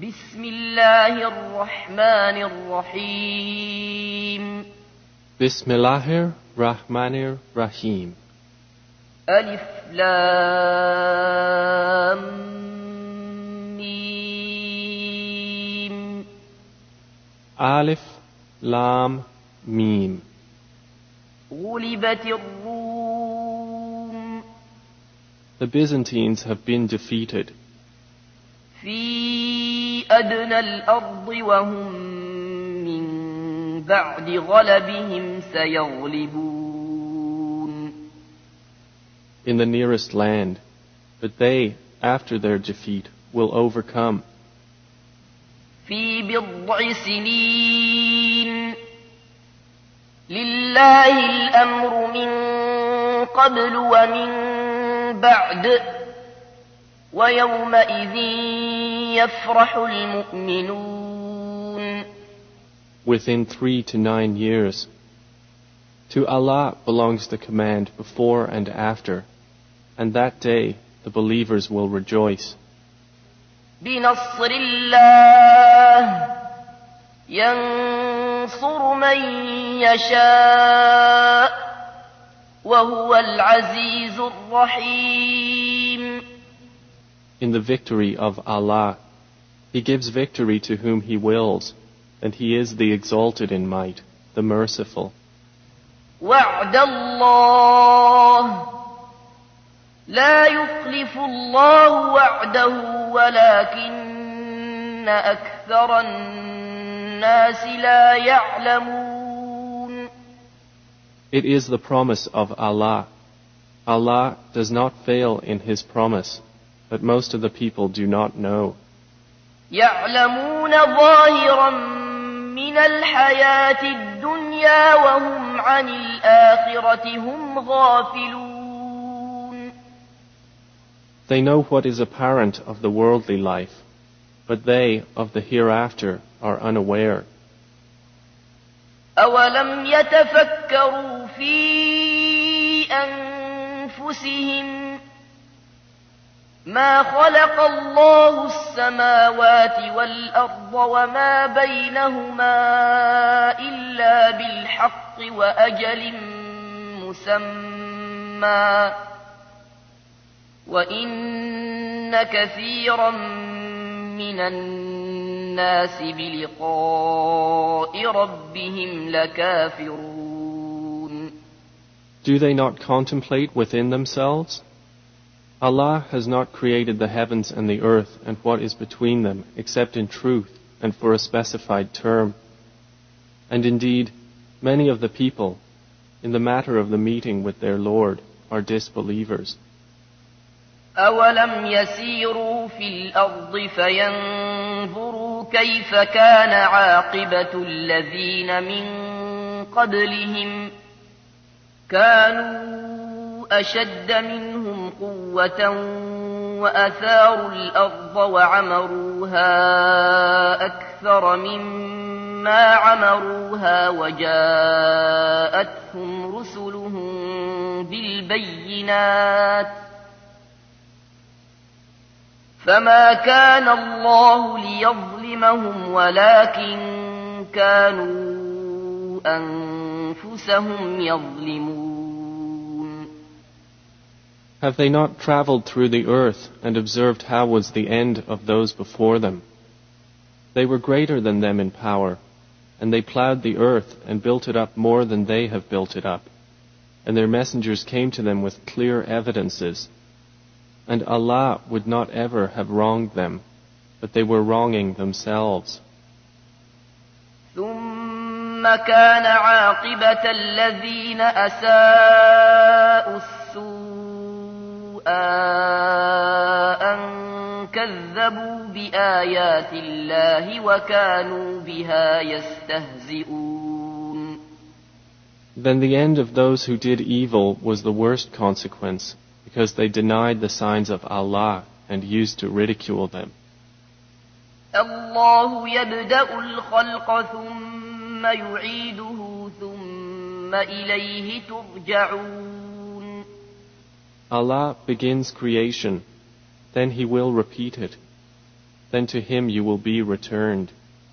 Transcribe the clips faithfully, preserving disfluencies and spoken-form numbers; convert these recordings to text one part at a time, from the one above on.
بسم الله الرحمن الرحيم Bismillahir Rahmanir Rahim. ألف لام ميم Alif Lam Mim. غلبت الروم The Byzantines have been defeated في أدنى الأرض وهم من بعد غلبهم سيغلبون in the nearest land, but they, after their defeat, will overcome. في بضع سنين لله الأمر من قبل ومن بعد ويومئذ يفرح المؤمنون. Within three to nine years. To Allah belongs the command before and after, and that day the believers will rejoice. بنصر الله ينصر من يشاء وهو العزيز الرحيم. In the victory of Allah, He gives victory to whom He wills, and He is the exalted in might, the merciful. وعد الله لا يخلف الله وعده ولكن أكثر الناس لا يعلمون. It is the promise of Allah. Allah does not fail in His promise, but most of the people do not know. يعلمون ظاهرا من الحياة الدنيا وهم عن الآخرة هم غافلون. They know what is apparent of the worldly life, but they of the hereafter are unaware. أولم يتفكروا في أنفسهم ما خلق الله السماوات والأرض وما بينهما إلا بالحق وأجل مسمى وإن كثيرا من الناس بلقاء ربهم لكافرون. Do they not contemplate within themselves? Allah has not created the heavens and the earth and what is between them except in truth and for a specified term. And indeed, many of the people, in the matter of the meeting with their Lord, are disbelievers. أولم يسيروا في الأرض فينظروا كيف كان عاقبة الذين من قبلهم كانوا أشد منهم قوة وأثاروا الأرض وعمروها أكثر مما عمروها وجاءتهم رسلهم بالبينات فما كان الله ليظلمهم ولكن كانوا أنفسهم يظلمون. Have they not traveled through the earth and observed how was the end of those before them? They were greater than them in power, and they plowed the earth and built it up more than they have built it up, and their messengers came to them with clear evidences. And Allah would not ever have wronged them, but they were wronging themselves. ثم كان عاقبة الذين أساءوا السوء أن كذبوا بآيات الله وكانوا بها يستهزئون. Then the end of those who did evil was the worst consequence, because they denied the signs of Allah and used to ridicule them. الله يبدأ الخلق ثم يعيده ثم إليه ترجعون. Allah begins creation, then He will repeat it. then to him you will be returned.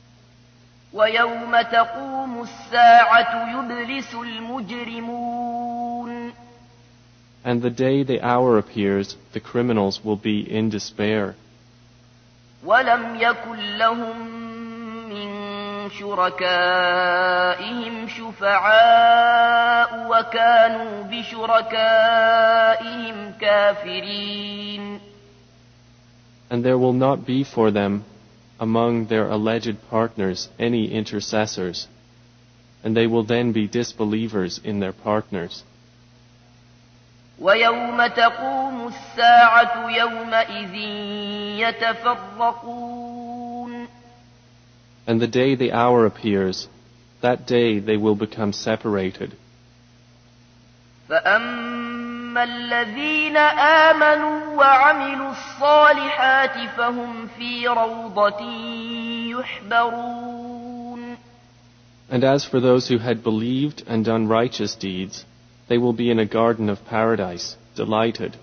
ويوم تقوم الساعة يبلس المجرمون. And the day the hour appears, the criminals will be in despair. ولم يكن لهم من شركائهم شفعاء وكانوا بشركائهم كافرين. And there will not be for them among their alleged partners any intercessors, and they will then be disbelievers in their partners. ويوم تقوم الساعة يومئذ يتفرقون. And the day the hour appears, that day they will become separated. فأما الذين آمنوا وعملوا الصالحات فهم في روضة يحبرون. And as for those who had believed and done righteous deeds, they will be in a garden of paradise, delighted.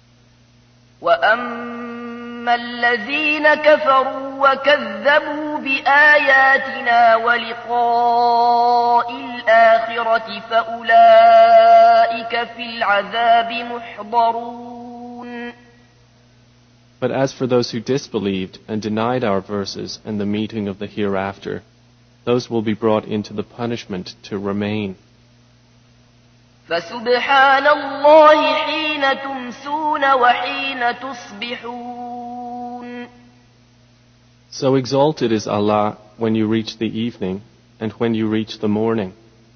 وأما الذين كفروا وكذبوا بآياتنا ولقاء الآخرة فأولئك في العذاب محضرون. But as for those who disbelieved and denied our verses and the meeting of the hereafter, those will be brought into the punishment to remain. فسبحان الله حين تمسون وحين تصبحون. So exalted is Allah when you reach the evening and when you reach the morning.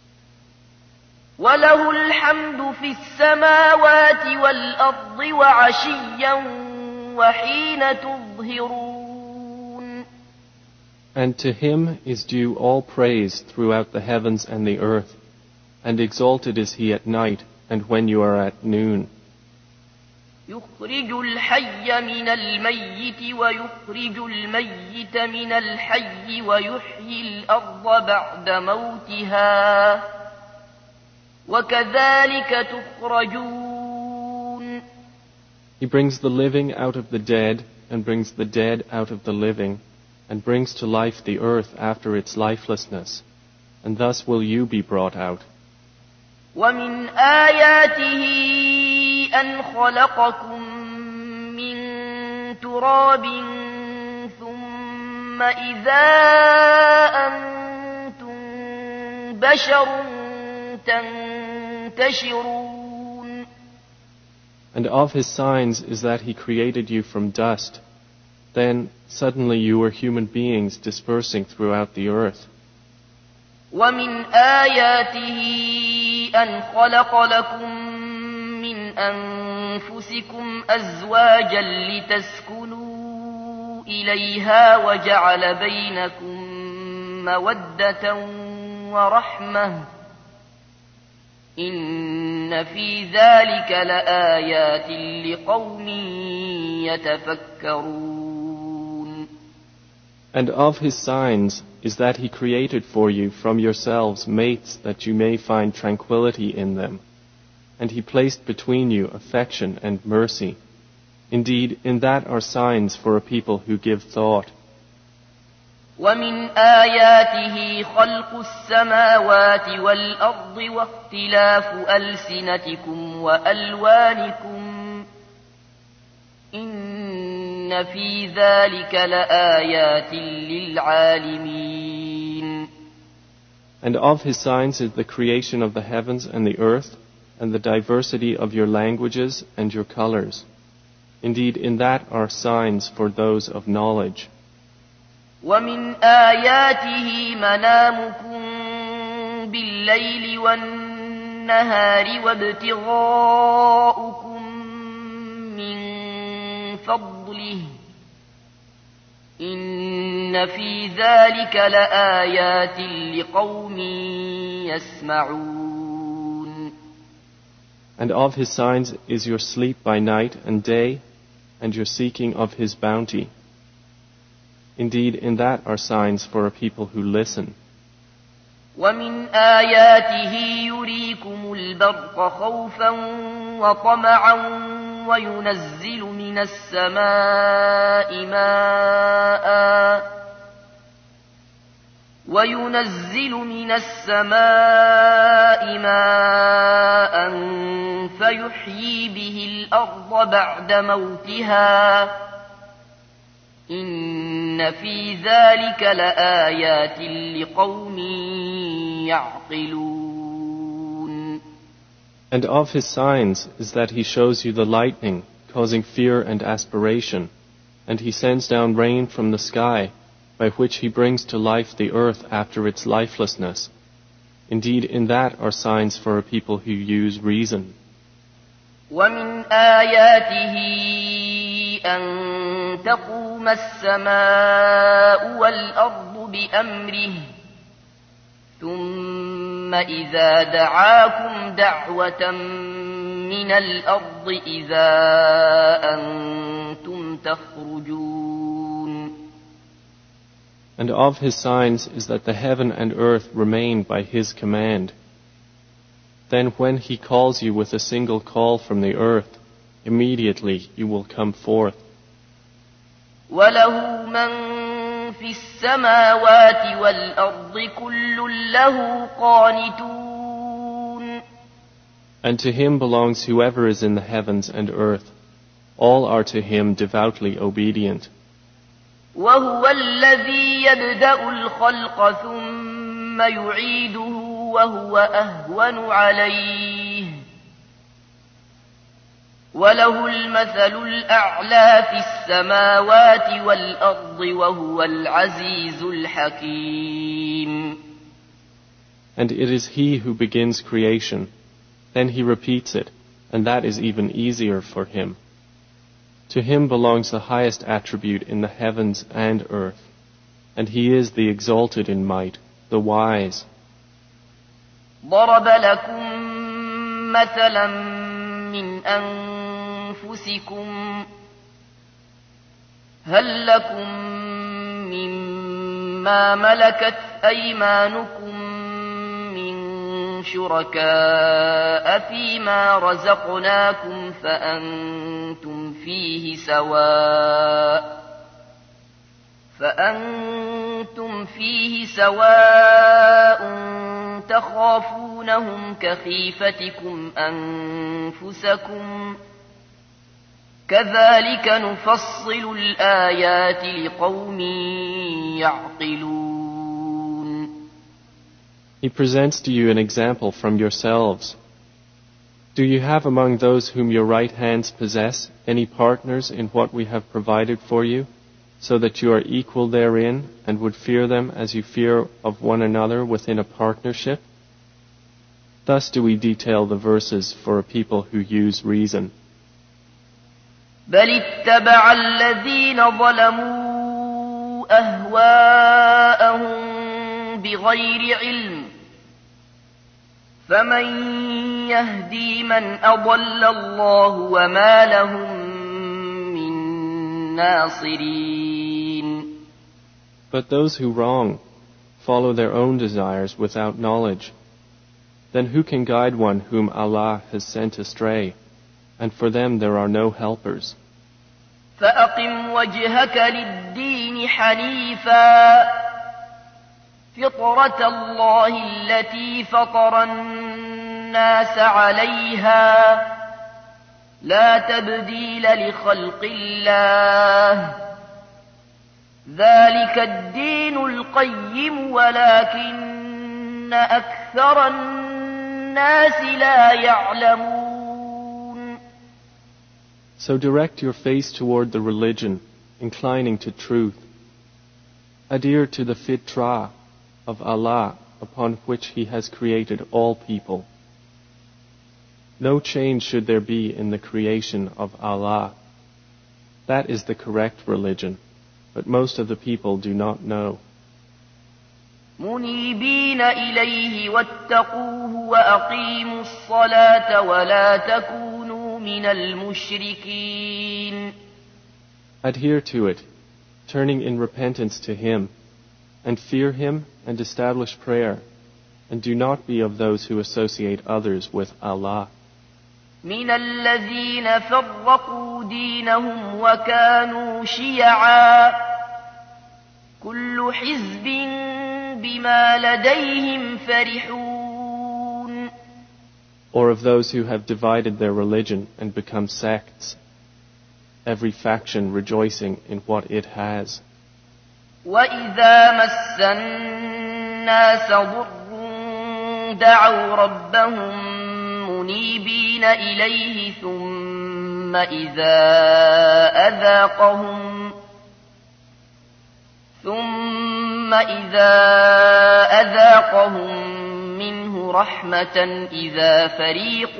وله الحمد في السماوات والأرض وعشيا وحين تظهرون. And to him is due all praise throughout the heavens and the earth, and exalted is he at night and when you are at noon. يخرج الحي من الميت ويخرج الميت من الحي ويحيي الأرض بعد موتها وكذلك تخرجون. He brings the living out of the dead and brings the dead out of the living and brings to life the earth after its lifelessness, and thus will you be brought out. ومن آياته أن خلقكم من تراب ثم إذا أنتم بشر تنتشرون. And of his signs is that he created you from dust. Then suddenly you were human beings dispersing throughout the earth. ومن آياته أن خلق لكم من أنفسكم أزواجا لتسكنوا إليها وجعل بينكم مودة ورحمة إن في ذلك لآيات لقوم يتفكرون. And of his signs is that he created for you from yourselves mates that you may find tranquility in them. And he placed between you affection and mercy. Indeed, in that are signs for a people who give thought. ومن آياته خلق السماوات والأرض واختلاف ألسنتكم وألوانكم إن في ذلك لآيات للعالمين. And of his signs is the creation of the heavens and the earth and the diversity of your languages and your colors. Indeed, in that are signs for those of knowledge. ومن آياته منامكم بالليل والنهار وابتغاؤكم من فضله إن في ذلك لآيات لقوم يسمعون. And of his signs is your sleep by night and day and your seeking of his bounty. Indeed, in that are signs for a people who listen. ومن آياته يريكم البرق خوفا وطمعا وينزل من من السماء ماء وينزل من السماء ماء فيحيي به الأرض بعد موتها إن في ذلك لآيات لقوم يعقلون. And of his signs is that he shows you the lightning, causing fear and aspiration, and he sends down rain from the sky, by which he brings to life the earth after its lifelessness. Indeed, in that are signs for a people who use reason. ومن آياته أن تقوم السماء والأرض بأمره ثم إذا دعاكم دعوة من الأرض إذا أنتم تخرجون. And of his signs is that the heaven and earth remain by his command. Then when he calls you with a single call from the earth, immediately you will come forth. وَلَهُ مَن فِي السَّمَاوَاتِ وَالْأَرْضِ كُلٌّ لَّهُ قَانِتُونَ. And to him belongs whoever is in the heavens and earth. All are to him devoutly obedient. وَهُوَ الَّذِي يَبْدَأُ الْخَلْقَ ثُمَّ يُعِيدُهُ وَهُوَ أَهْوَنُ عَلَيْهِ وَلَهُ الْمَثَلُ الْأَعْلَى فِي السَّمَاوَاتِ وَالْأَرْضِ وَهُوَ الْعَزِيزُ الْحَكِيمُ. And it is he who begins creation, then he repeats it, and that is even easier for him. To him belongs the highest attribute in the heavens and earth, and he is the exalted in might, the wise. ضرب لكم مثلا من أنفسكم هل لكم مما ملكت أيمانكم من شركاء فيما رزقناكم فأنتم فيه سواء فأنتم فيه سواء تخافونهم كخيفتكم أنفسكم كذلك نفصل الآيات لقوم يعقلون. He presents to you an example from yourselves. Do you have among those whom your right hands possess any partners in what we have provided for you, so that you are equal therein and would fear them as you fear of one another within a partnership? Thus do we detail the verses for a people who use reason. بل اتبع الذين ظلموا أهواءهم بغير علم فمن يهدي من أضل الله وما لهم من ناصرين. But those who wrong follow their own desires without knowledge. Then who can guide one whom Allah has sent astray? And for them there are no helpers. فأقم وجهك للدين حنيفا فطرة الله التي فطر الناس عليها لا تبديل لخلق الله ذلك الدين القيم ولكن أكثر الناس لا يعلمون. So direct your face toward the religion, inclining to truth. Adhere to the fitrah of Allah upon which He has created all people. No change should there be in the creation of Allah. That is the correct religion, but most of the people do not know. منيبين إليه واتقوه وأقيموا الصلاة ولا تكونوا من المشركين. Adhere to it, turning in repentance to Him, and fear Him and establish prayer, and do not be of those who associate others with Allah. من الذين فرقوا دينهم وكانوا شيعا كل حزب بما لديهم فرحون. Or of those who have divided their religion and become sects, every faction rejoicing in what it has. وَإِذَا مَسَّ النَّاسَ ضُرٌّ دَعَوْا رَبَّهُم منيبين إليه ثم إذا أذاقهم ثم إذا أذاقهم منه رحمة إذا فريق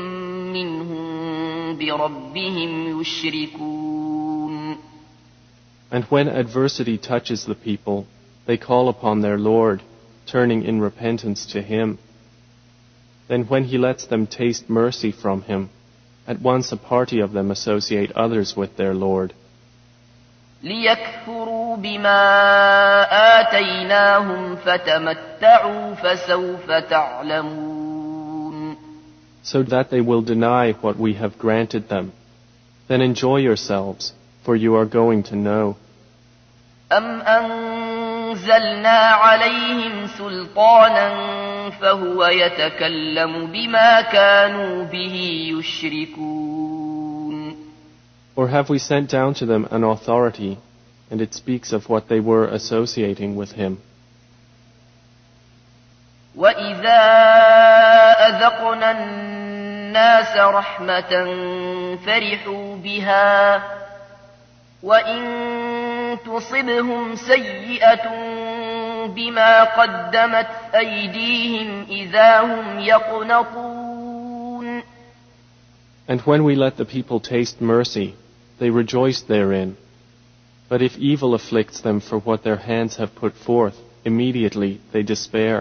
منهم بربهم يشركون. And when adversity touches the people, they call upon their Lord, turning in repentance to Him. Then when He lets them taste mercy from Him, at once a party of them associate others with their Lord. لِيَكْفُرُوا بِمَا آتَيْنَاهُمْ فَتَمَتَّعُوا فَسَوْفَ تَعْلَمُونَ. So that they will deny what we have granted them. Then enjoy yourselves, for you are going to know. أَمْ أَنزَلْنَا عَلَيْهِمْ سُلْطَانًا فهو يتكلم بما كانوا به يشركون. Or have we sent down to them an authority, and it speaks of what they were associating with Him? وَإِذَا أَذَقْنَا النَّاسَ رَحْمَةً فَرِحُوا بِهَا وَإِن تُصِبْهُمْ سَيِّئَةٌ بما قدمت أيديهم إذا هم يقنطون. And when we let the people taste mercy, they rejoice therein. But if evil afflicts them for what their hands have put forth, immediately they despair.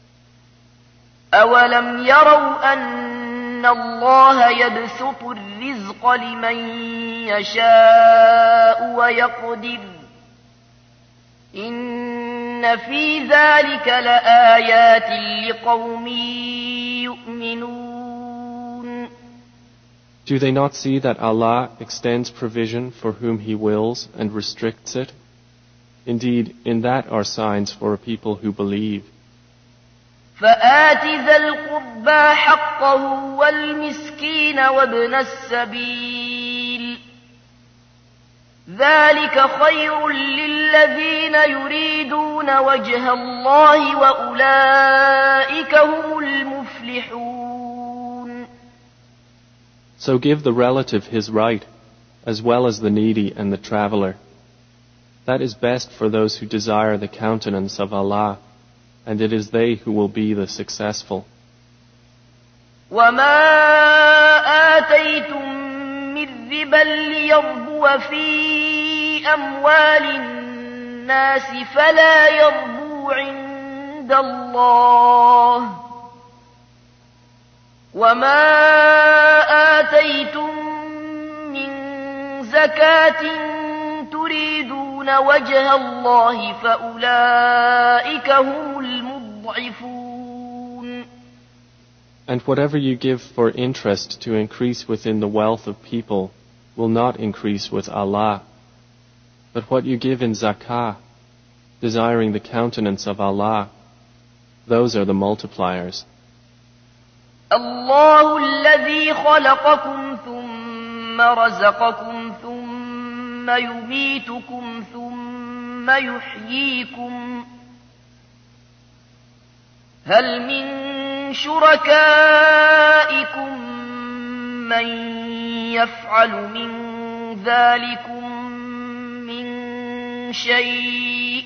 أولم يروا أن الله يبسط الرزق لمن يشاء ويقدر إن في ذلك لآيات لقوم يؤمنون. Do they not see that Allah extends provision for whom He wills and restricts it? Indeed, in that are signs for a people who believe. فآت ذا القربى حقه والمسكين وابن السبيل ذلك خير للذين يريدون وجه الله وأولئك هم المفلحون. So give the relative his right, as well as the needy and the traveler. That is best for those who desire the countenance of Allah, and it is they who will be the successful. وَمَا آتَيْتُم مِّن رِّبًا لِّيَرْبُوَ فِي أَمْوَالِ النَّاسِ فَلَا يَرْبُو عِندَ اللَّهِ وَمَا آتَيْتُم مِّن زَكَاةٍ تُرِيدُونَ وَجْهَ اللَّهِ فَأُولَئِكَ هُمُ الْمُضْعِفُونَ. And whatever you give for interest to increase within the wealth of people will not increase with Allah. But what you give in zakah, desiring the countenance of Allah, those are the multipliers. الله الذي خلقكم ثم رزقكم ثم يميتكم ثم يحييكم هل من شركائكم من يفعل من ذلكم من شيء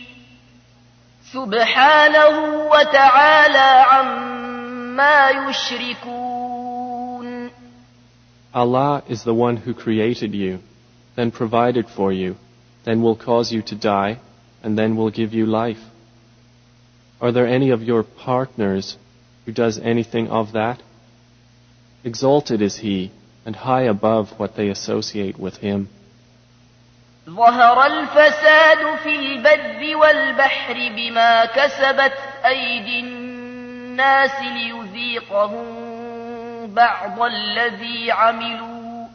سبحانه وتعالى عما يشركون. Allah is the one who created you, then provided for you, then will cause you to die, and then will give you life. Are there any of your partners who does anything of that? Exalted is He, and high above what they associate with Him. ظهر الفساد في البر والبحر بما كسبت أيدي الناس ليذيقهم بعض الذي عملوا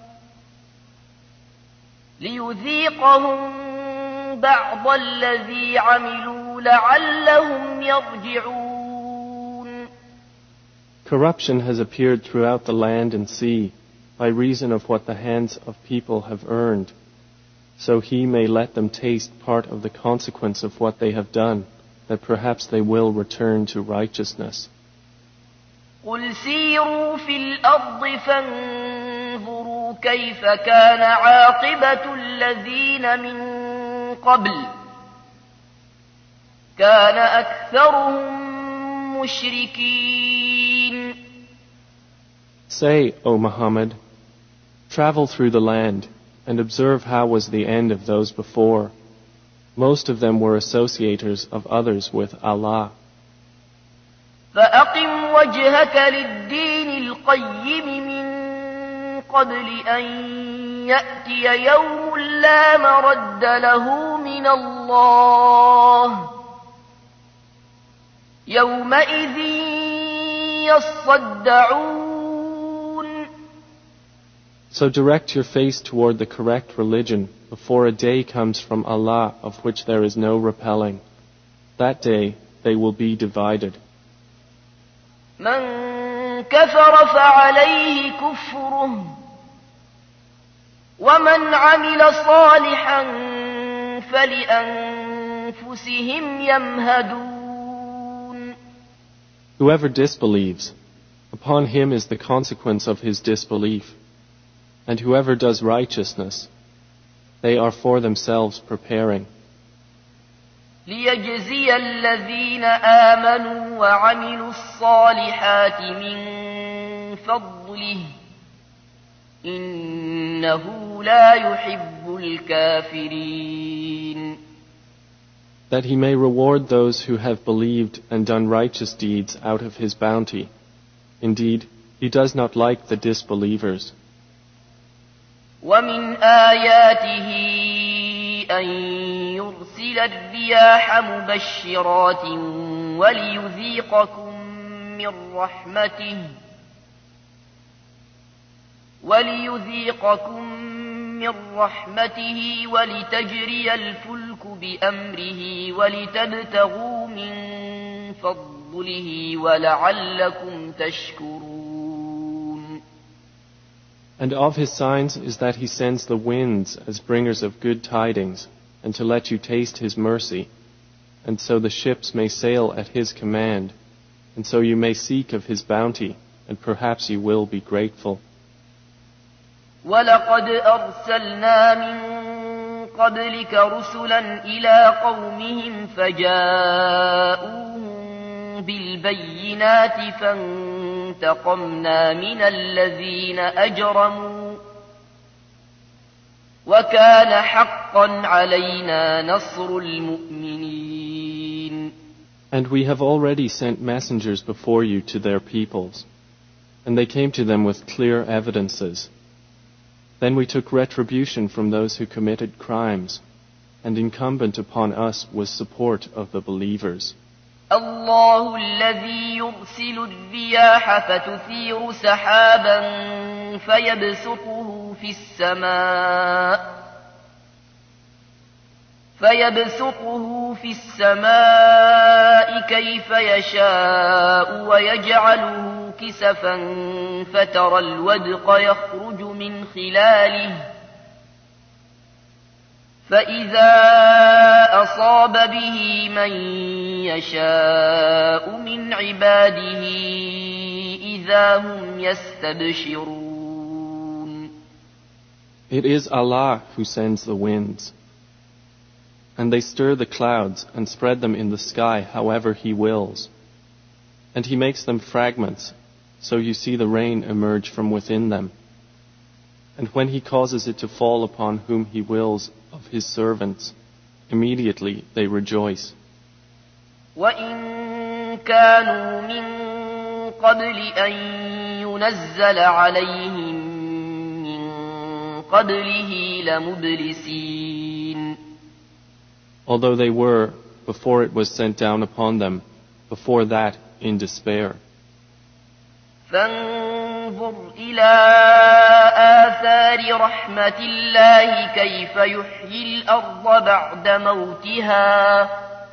ليذيقهم بعض الذي عملوا لعلهم يرجعون. Corruption has appeared throughout the land and sea by reason of what the hands of people have earned, so he may let them taste part of the consequence of what they have done, that perhaps they will return to righteousness. قل سيروا في الأرض فانظروا كيف كان عاقبة الذين من قبل كان أكثرهم مشركين. Say, O Muhammad, travel through the land and observe how was the end of those before. Most of them were associators of others with Allah. فأقم وجهك للدين القيم من قبل أن يأتي يوم لا مرد له من الله يومئذ يصدعون. So direct your face toward the correct religion before a day comes from Allah of which there is no repelling. That day they will be divided. من كفر فعليه كفره ومن عمل صالحا فلأنفسهم يمهدون. Whoever disbelieves, upon him is the consequence of his disbelief. And whoever does righteousness, they are for themselves preparing. ليجزي الذين آمنوا وعملوا الصالحات من فضله إنه لا يحب الكافرين. That he may reward those who have believed and done righteous deeds out of his bounty. Indeed, he does not like the disbelievers. ومن آياته أن يرسل الرياح مبشرات وليذيقكم من رحمته وليذيقكم من رحمته ولتجري الفلك بأمره ولتبتغوا من فضله ولعلكم تشكرون. And of his signs is that he sends the winds as bringers of good tidings, and to let you taste his mercy, and so the ships may sail at his command, and so you may seek of his bounty, and perhaps you will be grateful. وَلَقَدْ أَرْسَلْنَا مِن قَبْلِكَ رُسُلًا إِلَى قَوْمِهِمْ فَجَاءُوهُم بِالْبَيِّنَاتِ فَانتَقَمْنَا مِنَ الَّذِينَ أَجْرَمُوا وَكَانَ حَقًّا عَلَيْنَا نَصْرُ الْمُؤْمِنِينَ. And we have already sent messengers before you to their peoples, and they came to them with clear evidences. Then we took retribution from those who committed crimes, and incumbent upon us was support of the believers. الله الذي يرسل الرياح فتثير سحابا فيبسطه في السماء فيبسطه في السماء كيف يشاء ويجعله كسفا فترى الودق يخرج من خلاله فإذا أصاب به من يشاء من عباده إذا هم يستبشرون. It is Allah who sends the winds, and they stir the clouds and spread them in the sky however He wills. And He makes them fragments, so you see the rain emerge from within them. And when He causes it to fall upon whom He wills of His servants, immediately they rejoice. وَإِن كَانُوا مِن قَبْلِ أَن يُنَزَّلَ عَلَيْهِم مِّن قَبْلِهِ لَمُبْلِسِينَ. Although they were, before it was sent down upon them, before that in despair. فانظر انظر إلى آثار رحمة الله كيف يحيي الأرض بعد موتها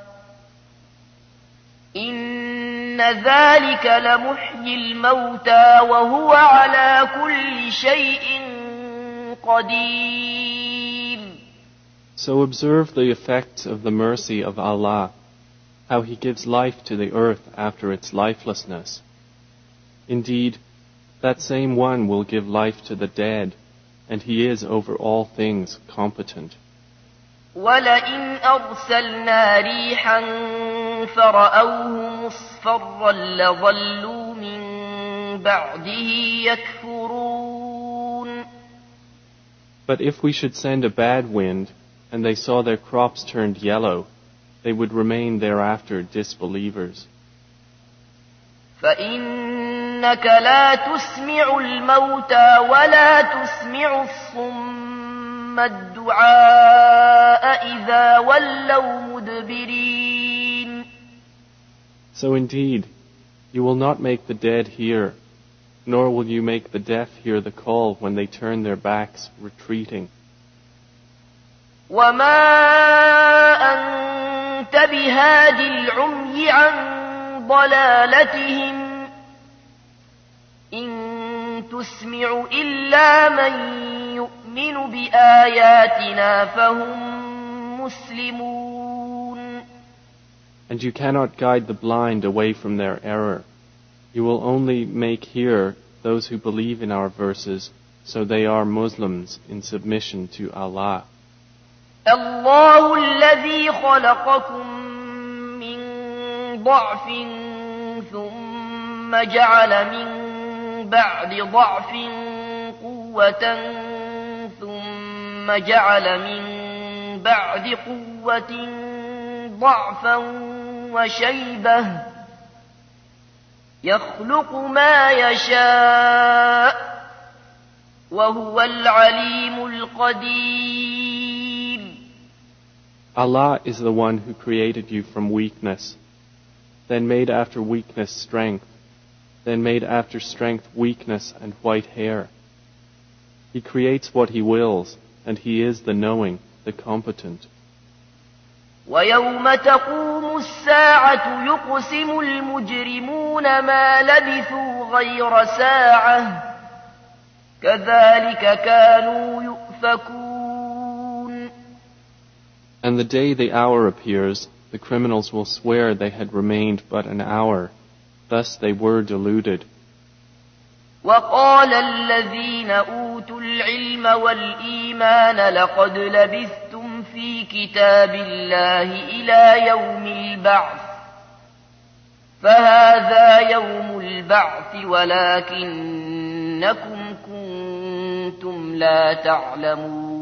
إن ذلك لمحيي الموتى وهو على كل شيء قدير. So observe the effects of the mercy of Allah, how He gives life to the earth after its lifelessness. Indeed, that same one will give life to the dead, and He is over all things competent. وَلَئِنْ أَرْسَلْنَا رِيحًا فَرَأَوْهُ مُصْفَرًّا لَظَلُّوا مِنْ بَعْدِهِ يَكْفُرُونَ. But if we should send a bad wind, and they saw their crops turned yellow, they would remain thereafter disbelievers. فَإِنَّكَ لَا تُسْمِعُ الْمَوْتَى وَلَا تُسْمِعُ الصُّمَّ الدُّعَاءَ إِذَا وَلَّوْا مُدْبِرِينَ. So indeed, you will not make the dead hear, nor will you make the deaf hear the call when they turn their backs, retreating. وَمَا أَنْتَ بِهَادِ الْعُمْيِ عَنْ ضلالتهم إن تسمع إلا من يؤمن بآياتنا فهم مسلمون. And you cannot guide the blind away from their error. You will only make hear those who believe in our verses, so they are Muslims in submission to Allah. الله الذي خلقكم ضعف ثم جعل من بعد ضعف قوة ثم جعل من بعد قوة ضعفا وشيبة يخلق ما يشاء وهو العليم القدير. Allah is the one who created you from weakness, then made after weakness strength, then made after strength weakness and white hair. He creates what He wills, and He is the knowing, the competent. وَيَوْمَ تَقُومُ السَّاعَةُ يُقْسِمُ الْمُجْرِمُونَ مَا لَبِثُوا غَيْرَ سَاعَةٍ كَذَلِكَ كَانُوا يُؤْفَكُونَ. And the day the hour appears, the criminals will swear they had remained but an hour. Thus they were deluded. وَقَالَ الَّذِينَ أُوتُوا الْعِلْمَ وَالْإِيمَانَ لَقَدْ لَبِثْتُمْ فِي كِتَابِ اللَّهِ إِلَى يَوْمِ الْبَعْثِ فَهَذَا يَوْمُ الْبَعْثِ وَلَكِنَّكُمْ كُنتُمْ لَا تَعْلَمُونَ.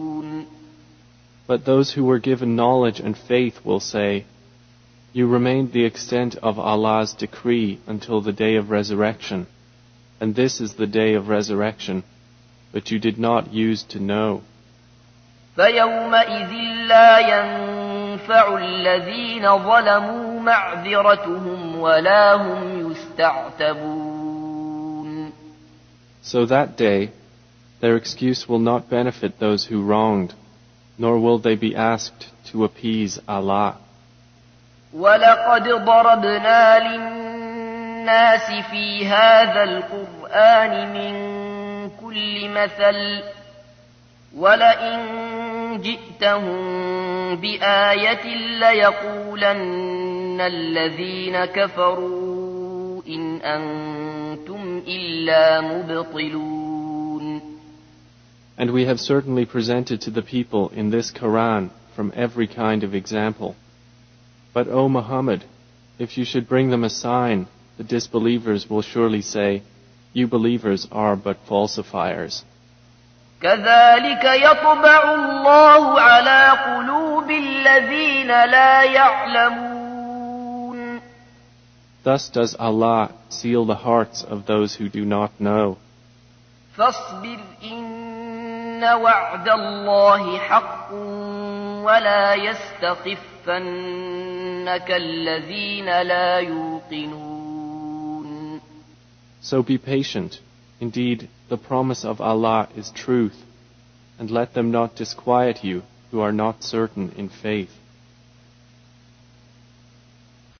But those who were given knowledge and faith will say, you remained the extent of Allah's decree until the day of resurrection, and this is the day of resurrection, but you did not use to know. فَيَوْمَئِذٍ لَا يَنفَعُ الَّذِينَ ظَلَمُوا مَعْذِرَتُهُمْ وَلَا هُمْ يُسْتَعْتَبُونَ. So that day, their excuse will not benefit those who wronged, nor will they be asked to appease Allah. وَلَقَدْ ضَرَبْنَا لِلنَّاسِ فِي هَذَا الْقُرْآنِ مِنْ كُلِّ مَثَلٍ وَلَئِنْ جِئْتَهُمْ بِآيَةٍ لَيَقُولَنَّ الَّذِينَ كَفَرُوا إِنْ أَنْتُمْ إِلَّا مُبْطِلُونَ. And we have certainly presented to the people in this Quran from every kind of example. But O Muhammad, if you should bring them a sign, the disbelievers will surely say, you believers are but falsifiers. كَذَلِكَ يَطْبَعُ اللَّهُ عَلَى قُلُوبِ الَّذِينَ لَا يَعْلَمُونَ. Thus does Allah seal the hearts of those who do not know. فَاصْبِرْ إِنَّ وَعْدَ اللَّهِ حَقٌّ وَلَا يَسْتَخِفَّنَّكَ الَّذِينَ لَا يُوقِنُونَ. So be patient. Indeed, the promise of Allah is truth, and let them not disquiet you who are not certain in faith.